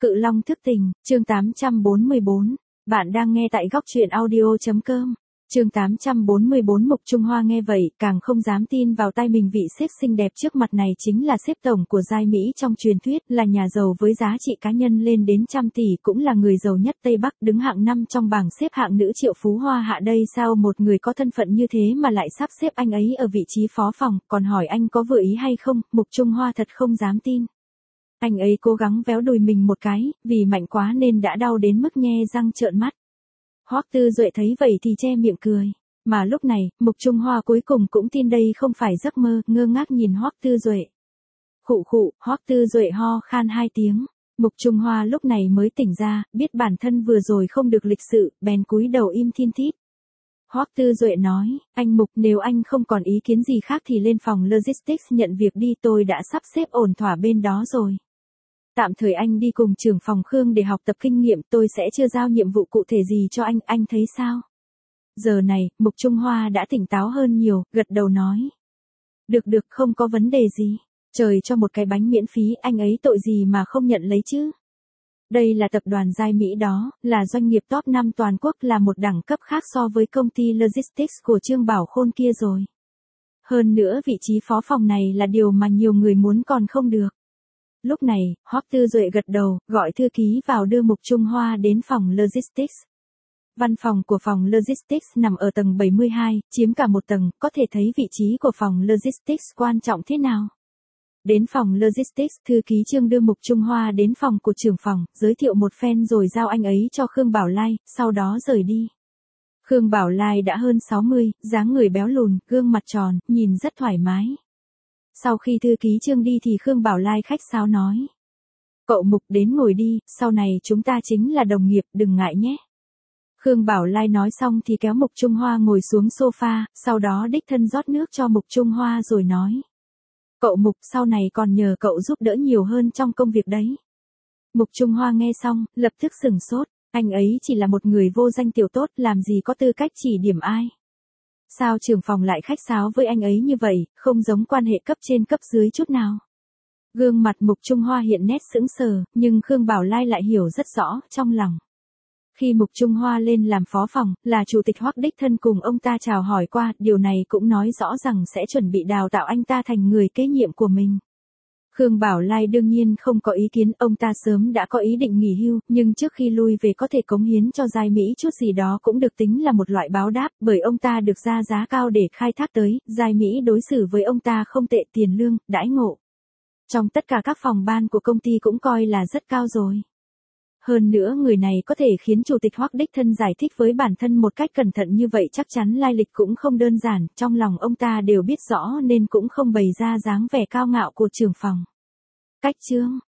Cự Long thức tình, chương 844. Bạn đang nghe tại góc truyện audio.com. Chương 844. Mục Trung Hoa nghe vậy, càng không dám tin vào tai mình, vị sếp xinh đẹp trước mặt này chính là sếp tổng của giai Mỹ trong truyền thuyết, là nhà giàu với giá trị cá nhân lên đến trăm tỷ, cũng là người giàu nhất Tây Bắc, đứng hạng 5 trong bảng xếp hạng nữ triệu phú hoa hạ. Đây sao một người có thân phận như thế mà lại sắp xếp anh ấy ở vị trí phó phòng, còn hỏi anh có vừa ý hay không. Mục Trung Hoa thật không dám tin. Anh ấy cố gắng véo đùi mình một cái, vì mạnh quá nên đã đau đến mức nhe răng trợn mắt. Hoắc Tư Duệ thấy vậy thì che miệng cười. Mà lúc này, Mục Trung Hoa cuối cùng cũng tin đây không phải giấc mơ, ngơ ngác nhìn Hoắc Tư Duệ. Khụ khụ, Hoắc Tư Duệ ho khan 2 tiếng. Mục Trung Hoa lúc này mới tỉnh ra, biết bản thân vừa rồi không được lịch sự, bèn cúi đầu im thiên thít. Hoắc Tư Duệ nói, anh Mục, nếu anh không còn ý kiến gì khác thì lên phòng logistics nhận việc đi, tôi đã sắp xếp ổn thỏa bên đó rồi. Tạm thời anh đi cùng trưởng phòng Khương để học tập kinh nghiệm, tôi sẽ chưa giao nhiệm vụ cụ thể gì cho anh thấy sao? Giờ này, Mục Trung Hoa đã tỉnh táo hơn nhiều, gật đầu nói. Được, không có vấn đề gì. Trời cho một cái bánh miễn phí, anh ấy tội gì mà không nhận lấy chứ? Đây là tập đoàn giai Mỹ đó, là doanh nghiệp top 5 toàn quốc, là một đẳng cấp khác so với công ty logistics của Trương Bảo Khôn kia rồi. Hơn nữa vị trí phó phòng này là điều mà nhiều người muốn còn không được. Lúc này, Hoắc Tư Duệ gật đầu, gọi thư ký vào đưa Mục Trung Hoa đến phòng logistics. Văn phòng của phòng logistics nằm ở tầng 72, chiếm cả một tầng, có thể thấy vị trí của phòng logistics quan trọng thế nào. Đến phòng logistics, thư ký Trương đưa Mục Trung Hoa đến phòng của trưởng phòng, giới thiệu một phen rồi giao anh ấy cho Khương Bảo Lai, sau đó rời đi. Khương Bảo Lai đã hơn 60, dáng người béo lùn, gương mặt tròn, nhìn rất thoải mái. Sau khi thư ký Trương đi thì Khương Bảo Lai khách sáo nói. Cậu Mục đến ngồi đi, sau này chúng ta chính là đồng nghiệp, đừng ngại nhé. Khương Bảo Lai nói xong thì kéo Mục Trung Hoa ngồi xuống sofa, sau đó đích thân rót nước cho Mục Trung Hoa rồi nói. Cậu Mục, sau này còn nhờ cậu giúp đỡ nhiều hơn trong công việc đấy. Mục Trung Hoa nghe xong, lập tức sửng sốt, anh ấy chỉ là một người vô danh tiểu tốt, làm gì có tư cách chỉ điểm ai. Sao trưởng phòng lại khách sáo với anh ấy như vậy, không giống quan hệ cấp trên cấp dưới chút nào. Gương mặt Mục Trung Hoa hiện nét sững sờ, nhưng Khương Bảo Lai lại hiểu rất rõ, trong lòng. Khi Mục Trung Hoa lên làm phó phòng, là chủ tịch Hoắc đích thân cùng ông ta chào hỏi qua, điều này cũng nói rõ rằng sẽ chuẩn bị đào tạo anh ta thành người kế nhiệm của mình. Khương Bảo Lai đương nhiên không có ý kiến, ông ta sớm đã có ý định nghỉ hưu, nhưng trước khi lui về có thể cống hiến cho giai Mỹ chút gì đó cũng được tính là một loại báo đáp, bởi ông ta được ra giá cao để khai thác tới, giai Mỹ đối xử với ông ta không tệ, tiền lương, đãi ngộ. Trong tất cả các phòng ban của công ty cũng coi là rất cao rồi. Hơn nữa người này có thể khiến chủ tịch Hoắc đích thân giải thích với bản thân một cách cẩn thận như vậy, chắc chắn lai lịch cũng không đơn giản, trong lòng ông ta đều biết rõ nên cũng không bày ra dáng vẻ cao ngạo của trưởng phòng. Cách chương